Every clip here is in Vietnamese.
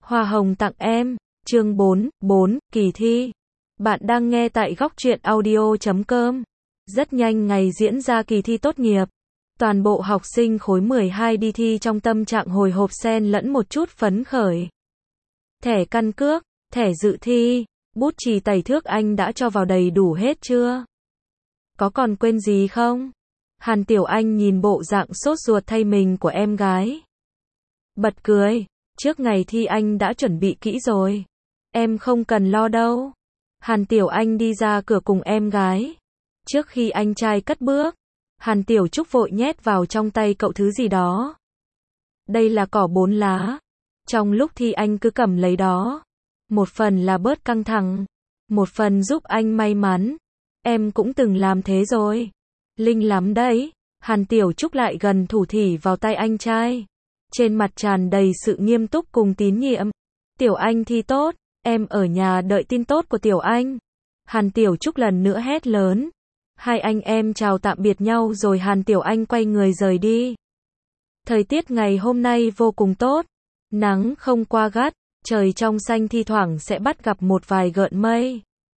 Hoa hồng tặng em, chương 4, kỳ thi. Bạn đang nghe tại góc truyện audio.com. Rất nhanh ngày diễn ra kỳ thi tốt nghiệp. Toàn bộ học sinh khối 12 đi thi trong tâm trạng hồi hộp xen lẫn một chút phấn khởi. Thẻ căn cước, thẻ dự thi, bút chì tẩy thước anh đã cho vào đầy đủ hết chưa? Có còn quên gì không? Hàn Tiểu Anh nhìn bộ dạng sốt ruột thay mình của em gái. Bật cười, trước ngày thi anh đã chuẩn bị kỹ rồi. Em không cần lo đâu. Hàn Tiểu Anh đi ra cửa cùng em gái. Trước khi anh trai cất bước, Hàn Tiểu Trúc vội nhét vào trong tay cậu thứ gì đó. Đây là cỏ 4 lá. Trong lúc thi anh cứ cầm lấy đó. Một phần là bớt căng thẳng, một phần giúp anh may mắn. Em cũng từng làm thế rồi. Linh lắm đấy. Hàn Tiểu Trúc lại gần thủ thỉ vào tay anh trai. Trên mặt tràn đầy sự nghiêm túc cùng tín nhiệm. Tiểu Anh thi tốt, em ở nhà đợi tin tốt của Tiểu Anh. Hàn Tiểu Trúc lần nữa hét lớn. Hai anh em chào tạm biệt nhau rồi Hàn Tiểu Anh quay người rời đi. Thời tiết ngày hôm nay vô cùng tốt. Nắng không quá gắt, trời trong xanh thi thoảng sẽ bắt gặp một vài gợn mây.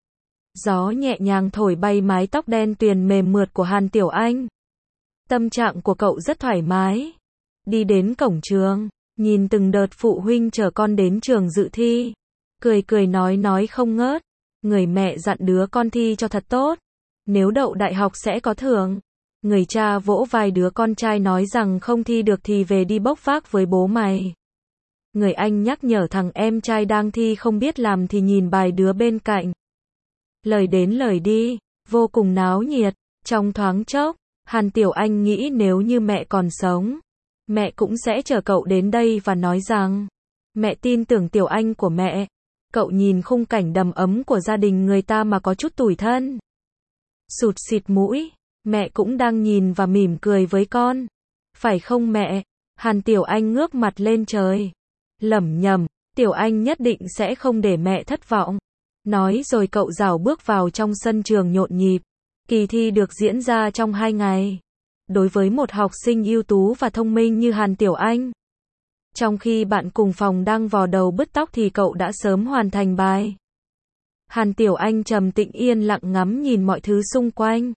Gió nhẹ nhàng thổi bay mái tóc đen tuyền mềm mượt của Hàn Tiểu Anh. Tâm trạng của cậu rất thoải mái. Đi đến cổng trường, nhìn từng đợt phụ huynh chở con đến trường dự thi. Cười cười nói không ngớt. Người mẹ dặn đứa con thi cho thật tốt. Nếu đậu đại học sẽ có thưởng. Người cha vỗ vai đứa con trai nói rằng không thi được thì về đi bốc vác với bố mày. Người anh nhắc nhở thằng em trai đang thi không biết làm thì nhìn bài đứa bên cạnh. Lời đến lời đi, vô cùng náo nhiệt. Trong thoáng chốc, Hàn Tiểu Anh nghĩ nếu như mẹ còn sống, mẹ cũng sẽ chở cậu đến đây và nói rằng mẹ tin tưởng Tiểu Anh của mẹ. Cậu nhìn khung cảnh đầm ấm của gia đình người ta mà có chút tủi thân. Sụt xịt mũi, mẹ cũng đang nhìn và mỉm cười với con. Phải không mẹ? Hàn Tiểu Anh ngước mặt lên trời. Lẩm nhẩm, Tiểu Anh nhất định sẽ không để mẹ thất vọng. Nói rồi cậu rảo bước vào trong sân trường nhộn nhịp. Kỳ thi được diễn ra trong 2 ngày. Đối với một học sinh ưu tú và thông minh như Hàn Tiểu Anh. Trong khi bạn cùng phòng đang vò đầu bứt tóc thì cậu đã sớm hoàn thành bài. Hàn Tiểu Anh trầm tĩnh yên lặng ngắm nhìn mọi thứ xung quanh.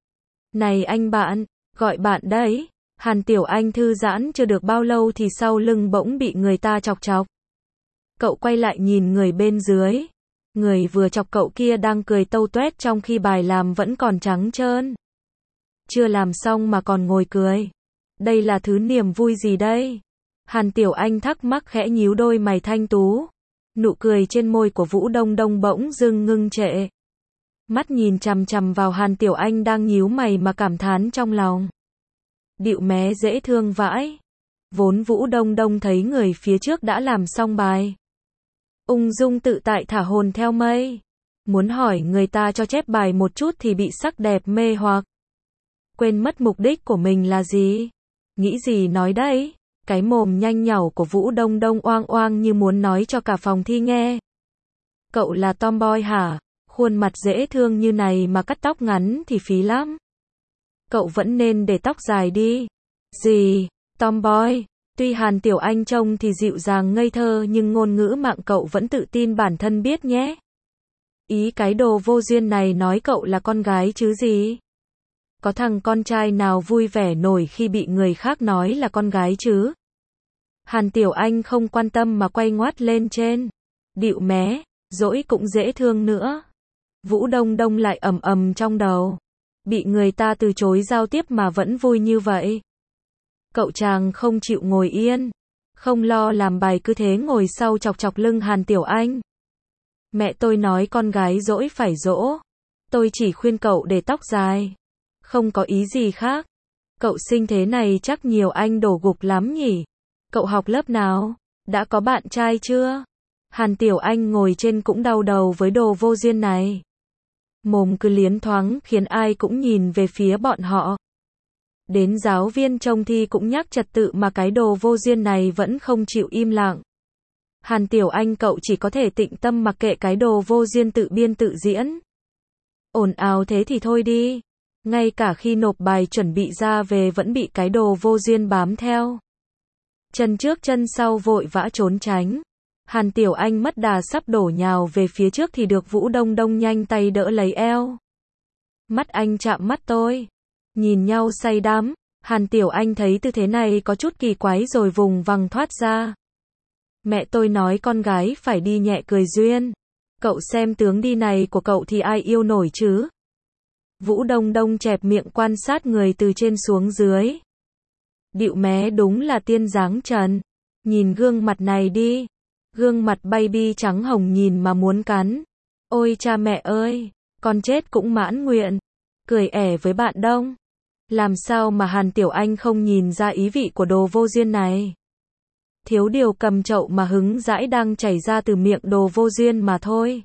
Này anh bạn, gọi bạn đấy. Hàn Tiểu Anh thư giãn chưa được bao lâu thì sau lưng bỗng bị người ta chọc chọc. Cậu quay lại nhìn người bên dưới. Người vừa chọc cậu kia đang cười tâu tuét trong khi bài làm vẫn còn trắng trơn. Chưa làm xong mà còn ngồi cười. Đây là thứ niềm vui gì đây? Hàn Tiểu Anh thắc mắc khẽ nhíu đôi mày thanh tú. Nụ cười trên môi của Vũ Đông Đông bỗng dưng ngưng trệ. Mắt nhìn chằm chằm vào Hàn Tiểu Anh đang nhíu mày mà cảm thán trong lòng. Điệu mé dễ thương vãi. Vốn Vũ Đông Đông thấy người phía trước đã làm xong bài. Ung dung tự tại thả hồn theo mây. Muốn hỏi người ta cho chép bài một chút thì bị sắc đẹp mê hoặc. Quên mất mục đích của mình là gì. Nghĩ gì nói đấy. Cái mồm nhanh nhảu của Vũ Đông Đông oang oang như muốn nói cho cả phòng thi nghe. Cậu là tomboy hả? Khuôn mặt dễ thương như này mà cắt tóc ngắn thì phí lắm. Cậu vẫn nên để tóc dài đi. Gì? Tomboy? Tuy Hàn Tiểu Anh trông thì dịu dàng ngây thơ nhưng ngôn ngữ mạng cậu vẫn tự tin bản thân biết nhé. Ý cái đồ vô duyên này nói cậu là con gái chứ gì? Có thằng con trai nào vui vẻ nổi khi bị người khác nói là con gái chứ? Hàn Tiểu Anh không quan tâm mà quay ngoắt lên trên. Điệu mé, dỗi cũng dễ thương nữa. Vũ Đông Đông lại ầm ầm trong đầu. Bị người ta từ chối giao tiếp mà vẫn vui như vậy. Cậu chàng không chịu ngồi yên. Không lo làm bài cứ thế ngồi sau chọc chọc lưng Hàn Tiểu Anh. Mẹ tôi nói con gái dỗi phải dỗ. Tôi chỉ khuyên cậu để tóc dài. Không có ý gì khác. Cậu xinh thế này chắc nhiều anh đổ gục lắm nhỉ. Cậu học lớp nào? Đã có bạn trai chưa? Hàn Tiểu Anh ngồi trên cũng đau đầu với đồ vô duyên này. Mồm cứ liến thoáng khiến ai cũng nhìn về phía bọn họ. Đến giáo viên trông thi cũng nhắc trật tự mà cái đồ vô duyên này vẫn không chịu im lặng. Hàn Tiểu Anh cậu chỉ có thể tịnh tâm mặc kệ cái đồ vô duyên tự biên tự diễn. Ồn ào thế thì thôi đi. Ngay cả khi nộp bài chuẩn bị ra về vẫn bị cái đồ vô duyên bám theo. Chân trước chân sau vội vã trốn tránh. Hàn Tiểu Anh mất đà sắp đổ nhào về phía trước thì được Vũ Đông Đông nhanh tay đỡ lấy eo. Mắt anh chạm mắt tôi. Nhìn nhau say đắm, Hàn Tiểu Anh thấy tư thế này có chút kỳ quái rồi vùng vằng thoát ra. Mẹ tôi nói con gái phải đi nhẹ cười duyên. Cậu xem tướng đi này của cậu thì ai yêu nổi chứ? Vũ Đông Đông chẹp miệng quan sát người từ trên xuống dưới. Điệu mé đúng là tiên dáng trần. Nhìn gương mặt này đi. Gương mặt baby trắng hồng nhìn mà muốn cắn. Ôi cha mẹ ơi, con chết cũng mãn nguyện. Cười ẻ với bạn Đông. Làm sao mà Hàn Tiểu Anh không nhìn ra ý vị của đồ vô duyên này? Thiếu điều cầm chậu mà hứng dãi đang chảy ra từ miệng đồ vô duyên mà thôi.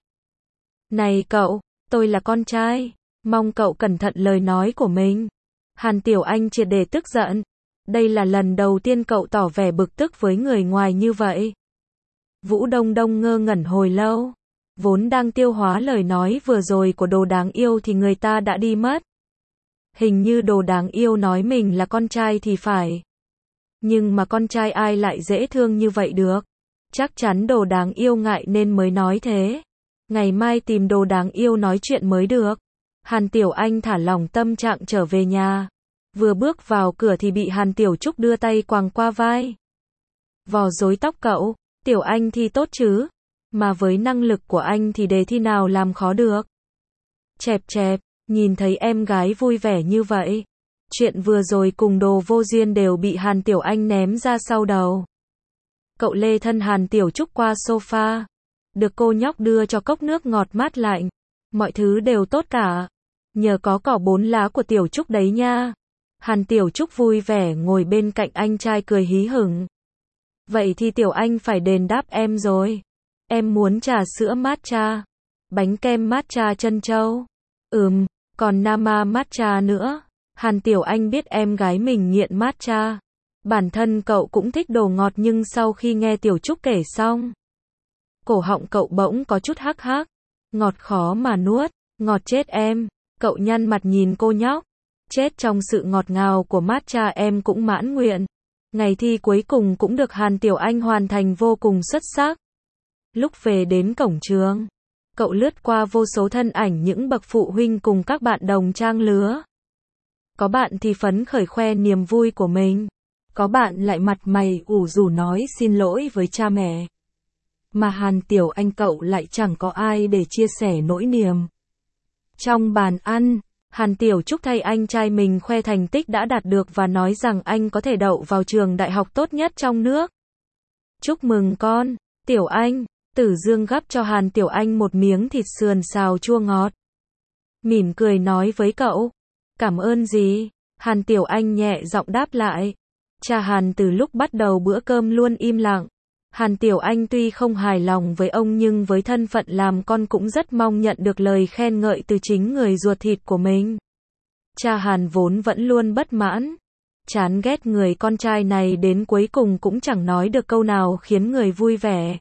Này cậu, tôi là con trai. Mong cậu cẩn thận lời nói của mình. Hàn Tiểu Anh triệt để tức giận. Đây là lần đầu tiên cậu tỏ vẻ bực tức với người ngoài như vậy. Vũ Đông Đông ngơ ngẩn hồi lâu. Vốn đang tiêu hóa lời nói vừa rồi của đồ đáng yêu thì người ta đã đi mất. Hình như đồ đáng yêu nói mình là con trai thì phải. Nhưng mà con trai ai lại dễ thương như vậy được? Chắc chắn đồ đáng yêu ngại nên mới nói thế. Ngày mai tìm đồ đáng yêu nói chuyện mới được. Hàn Tiểu Anh thả lỏng tâm trạng trở về nhà. Vừa bước vào cửa thì bị Hàn Tiểu Trúc đưa tay quàng qua vai. Vò rối tóc cậu, Tiểu Anh thi tốt chứ? Mà với năng lực của anh thì đề thi nào làm khó được? Chẹp chẹp, nhìn thấy em gái vui vẻ như vậy. Chuyện vừa rồi cùng đồ vô duyên đều bị Hàn Tiểu Anh ném ra sau đầu. Cậu lê thân Hàn Tiểu Trúc qua sofa. Được cô nhóc đưa cho cốc nước ngọt mát lạnh. Mọi thứ đều tốt cả. Nhờ có cỏ 4 lá của Tiểu Trúc đấy nha. Hàn Tiểu Trúc vui vẻ ngồi bên cạnh anh trai cười hí hửng. Vậy thì Tiểu Anh phải đền đáp em rồi. Em muốn trà sữa matcha, bánh kem matcha trân châu. Còn Nama matcha nữa. Hàn Tiểu Anh biết em gái mình nghiện matcha. Bản thân cậu cũng thích đồ ngọt nhưng sau khi nghe Tiểu Trúc kể xong, cổ họng cậu bỗng có chút hắc hắc. Ngọt khó mà nuốt, ngọt chết em. Cậu nhăn mặt nhìn cô nhóc. Chết trong sự ngọt ngào của matcha em cũng mãn nguyện. Ngày thi cuối cùng cũng được Hàn Tiểu Anh hoàn thành vô cùng xuất sắc. Lúc về đến cổng trường, cậu lướt qua vô số thân ảnh những bậc phụ huynh cùng các bạn đồng trang lứa. Có bạn thì phấn khởi khoe niềm vui của mình. Có bạn lại mặt mày ủ rũ nói xin lỗi với cha mẹ. Mà Hàn Tiểu Anh cậu lại chẳng có ai để chia sẻ nỗi niềm. Trong bàn ăn, Hàn Tiểu Trúc thay anh trai mình khoe thành tích đã đạt được và nói rằng anh có thể đậu vào trường đại học tốt nhất trong nước. Chúc mừng con, Tiểu Anh. Tử Dương gắp cho Hàn Tiểu Anh một miếng thịt sườn xào chua ngọt. Mỉm cười nói với cậu. Cảm ơn gì? Hàn Tiểu Anh nhẹ giọng đáp lại. Cha Hàn từ lúc bắt đầu bữa cơm luôn im lặng. Hàn Tiểu Anh tuy không hài lòng với ông nhưng với thân phận làm con cũng rất mong nhận được lời khen ngợi từ chính người ruột thịt của mình. Cha Hàn vốn vẫn luôn bất mãn, chán ghét người con trai này đến cuối cùng cũng chẳng nói được câu nào khiến người vui vẻ.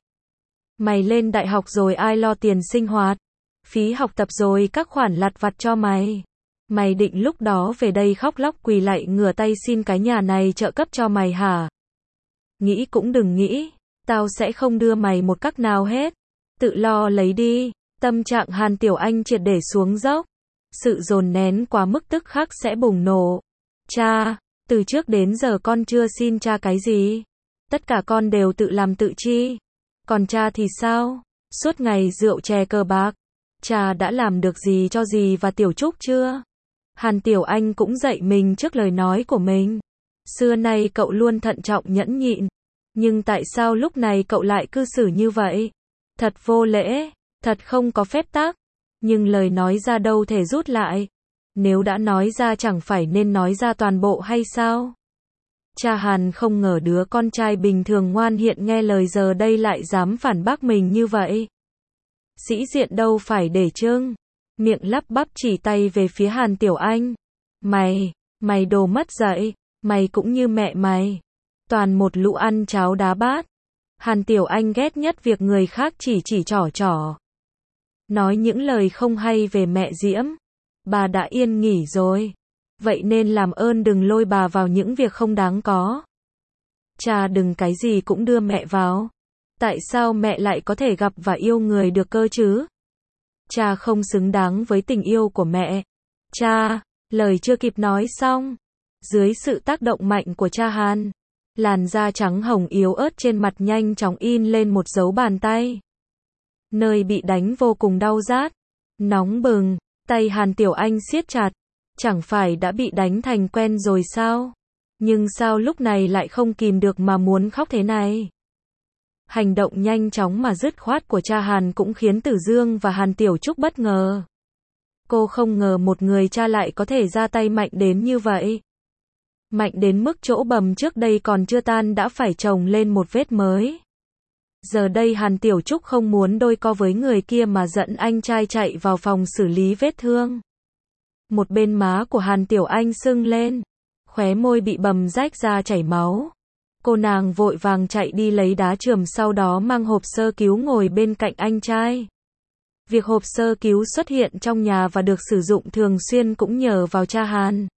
Mày lên đại học rồi ai lo tiền sinh hoạt, phí học tập rồi các khoản lặt vặt cho mày. Mày định lúc đó về đây khóc lóc quỳ lạy ngửa tay xin cái nhà này trợ cấp cho mày hả? Nghĩ cũng đừng nghĩ, tao sẽ không đưa mày một cắc nào hết. Tự lo lấy đi. Tâm trạng Hàn Tiểu Anh triệt để xuống dốc. Sự dồn nén quá mức tức khắc sẽ bùng nổ. Cha, từ trước đến giờ con chưa xin cha cái gì. Tất cả con đều tự làm tự chi. Còn cha thì sao? Suốt ngày rượu chè cờ bạc. Cha đã làm được gì cho dì và Tiểu Trúc chưa? Hàn Tiểu Anh cũng dạy mình trước lời nói của mình. Xưa nay cậu luôn thận trọng nhẫn nhịn. Nhưng tại sao lúc này cậu lại cư xử như vậy? Thật vô lễ, thật không có phép tắc. Nhưng lời nói ra đâu thể rút lại. Nếu đã nói ra chẳng phải nên nói ra toàn bộ hay sao? Cha Hàn không ngờ đứa con trai bình thường ngoan hiện nghe lời giờ đây lại dám phản bác mình như vậy. Sĩ diện đâu phải để trưng. Miệng lắp bắp chỉ tay về phía Hàn Tiểu Anh. Mày đồ mất dạy. Mày cũng như mẹ mày. Toàn một lũ ăn cháo đá bát. Hàn Tiểu Anh ghét nhất việc người khác chỉ trỏ. Nói những lời không hay về mẹ Diễm. Bà đã yên nghỉ rồi. Vậy nên làm ơn đừng lôi bà vào những việc không đáng có. Cha đừng cái gì cũng đưa mẹ vào. Tại sao mẹ lại có thể gặp và yêu người được cơ chứ? Cha không xứng đáng với tình yêu của mẹ. Cha, lời chưa kịp nói xong. Dưới sự tác động mạnh của cha Hàn, làn da trắng hồng yếu ớt trên mặt nhanh chóng in lên một dấu bàn tay. Nơi bị đánh vô cùng đau rát, nóng bừng, tay Hàn Tiểu Anh siết chặt. Chẳng phải đã bị đánh thành quen rồi sao? Nhưng sao lúc này lại không kìm được mà muốn khóc thế này? Hành động nhanh chóng mà dứt khoát của cha Hàn cũng khiến Tử Dương và Hàn Tiểu Trúc bất ngờ. Cô không ngờ một người cha lại có thể ra tay mạnh đến như vậy. Mạnh đến mức chỗ bầm trước đây còn chưa tan đã phải chồng lên một vết mới. Giờ đây Hàn Tiểu Trúc không muốn đôi co với người kia mà dẫn anh trai chạy vào phòng xử lý vết thương. Một bên má của Hàn Tiểu Anh sưng lên, khóe môi bị bầm rách ra chảy máu. Cô nàng vội vàng chạy đi lấy đá chườm, sau đó mang hộp sơ cứu ngồi bên cạnh anh trai. Việc hộp sơ cứu xuất hiện trong nhà và được sử dụng thường xuyên cũng nhờ vào cha Hàn.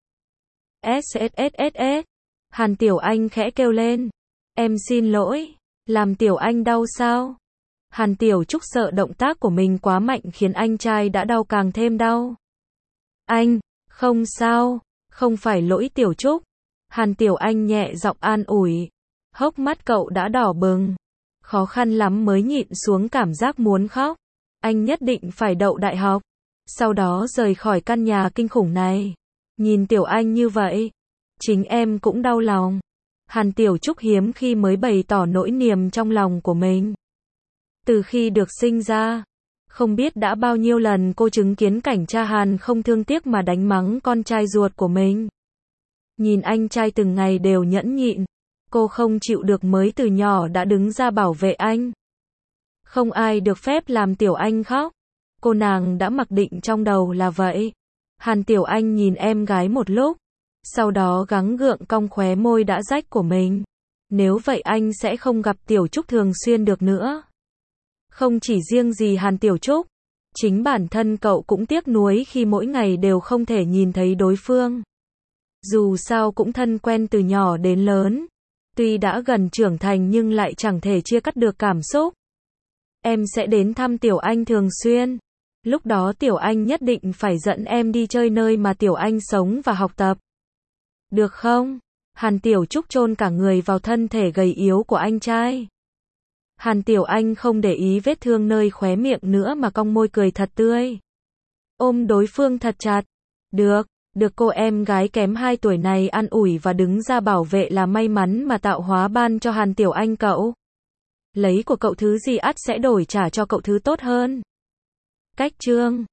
SSSS. Hàn Tiểu Anh khẽ kêu lên. Em xin lỗi, làm Tiểu Anh đau sao? Hàn Tiểu Trúc sợ động tác của mình quá mạnh khiến anh trai đã đau càng thêm đau. Anh, không sao, không phải lỗi Tiểu Trúc. Hàn Tiểu Anh nhẹ giọng an ủi. Hốc mắt cậu đã đỏ bừng. Khó khăn lắm mới nhịn xuống cảm giác muốn khóc. Anh nhất định phải đậu đại học. Sau đó rời khỏi căn nhà kinh khủng này. Nhìn Tiểu Anh như vậy, chính em cũng đau lòng. Hàn Tiểu Trúc hiếm khi mới bày tỏ nỗi niềm trong lòng của mình. Từ khi được sinh ra, không biết đã bao nhiêu lần cô chứng kiến cảnh cha Hàn không thương tiếc mà đánh mắng con trai ruột của mình. Nhìn anh trai từng ngày đều nhẫn nhịn, cô không chịu được mới từ nhỏ đã đứng ra bảo vệ anh. Không ai được phép làm Tiểu Anh khóc. Cô nàng đã mặc định trong đầu là vậy. Hàn Tiểu Anh nhìn em gái một lúc, sau đó gắng gượng cong khóe môi đã rách của mình. Nếu vậy anh sẽ không gặp Tiểu Trúc thường xuyên được nữa. Không chỉ riêng gì Hàn Tiểu Trúc, chính bản thân cậu cũng tiếc nuối khi mỗi ngày đều không thể nhìn thấy đối phương. Dù sao cũng thân quen từ nhỏ đến lớn. Tuy đã gần trưởng thành nhưng lại chẳng thể chia cắt được cảm xúc. Em sẽ đến thăm Tiểu Anh thường xuyên. Lúc đó Tiểu Anh nhất định phải dẫn em đi chơi nơi mà Tiểu Anh sống và học tập. Được không? Hàn Tiểu Trúc chôn cả người vào thân thể gầy yếu của anh trai. Hàn Tiểu Anh không để ý vết thương nơi khóe miệng nữa mà cong môi cười thật tươi. Ôm đối phương thật chặt. Được cô em gái kém 2 tuổi này an ủi và đứng ra bảo vệ là may mắn mà tạo hóa ban cho Hàn Tiểu Anh cậu. Lấy của cậu thứ gì ắt sẽ đổi trả cho cậu thứ tốt hơn. Cách chương